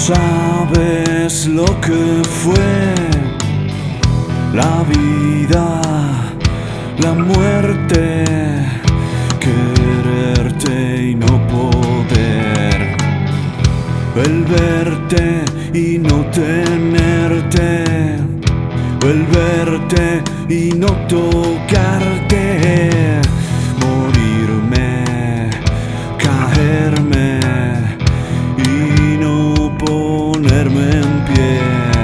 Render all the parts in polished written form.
sabes lo que fue la vida, la muerte, quererte y no poder, el verte y no tenerte, el verte y no tocarte, morirme, caerme y no ponerme en pie.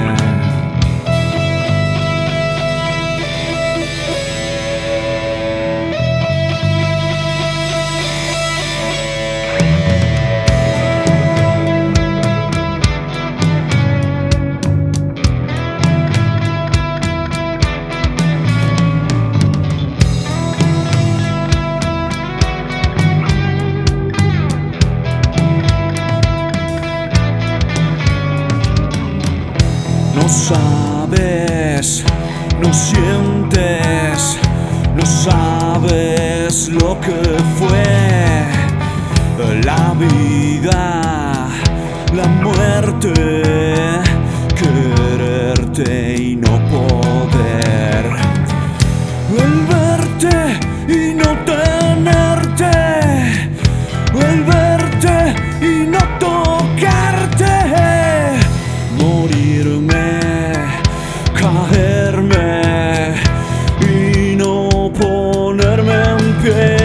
No sabes, no sientes, no sabes lo que fue la vida, la muerte, quererte y no poder, el verte y no tenerte, el verte y no tocarte, morirme, caerme y no ponerme en pie.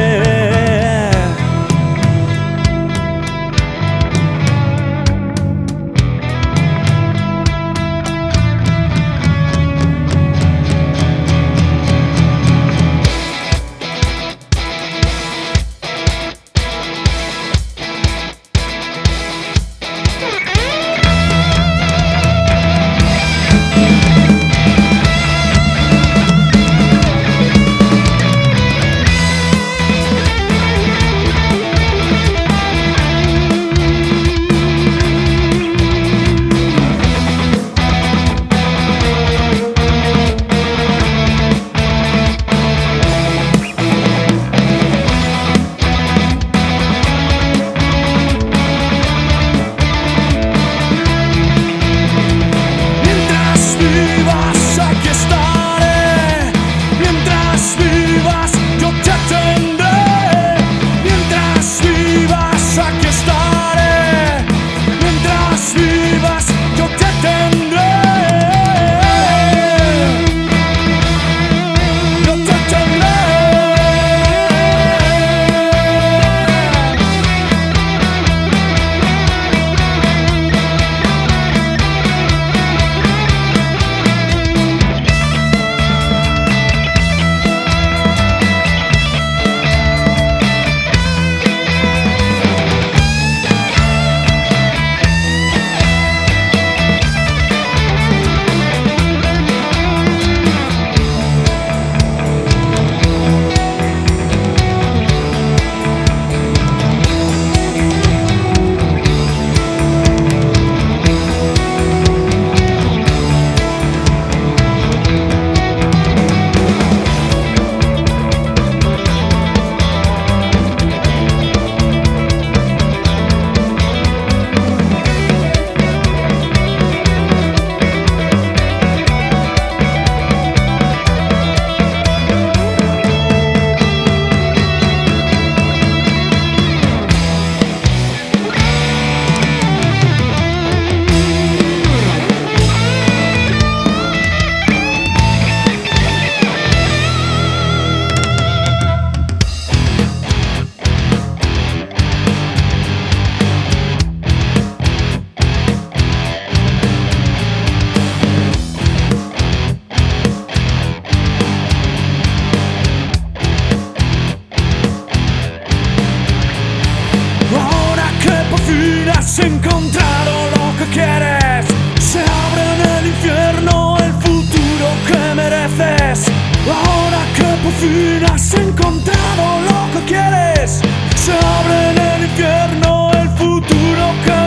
Has encontrado lo que quieres, se abre en el infierno el futuro que mereces. Ahora que por fin has encontrado lo que quieres, se abre en el infierno el futuro que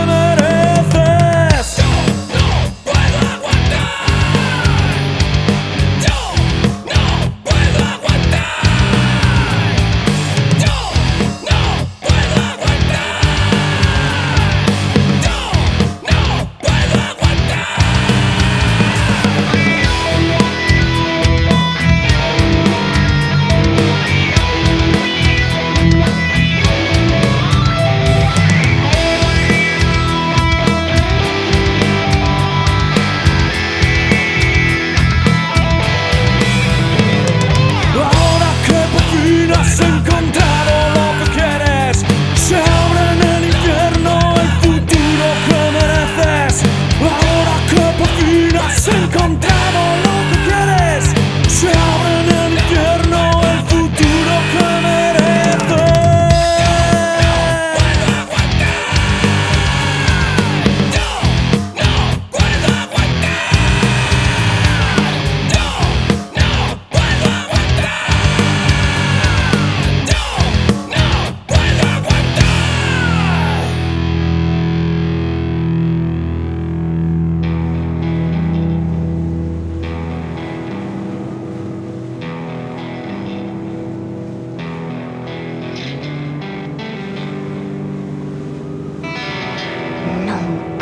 mereces. Yo no puedo aguantar. Yo no puedo aguantar. Yo no puedo aguantar. Yo no puedo Thank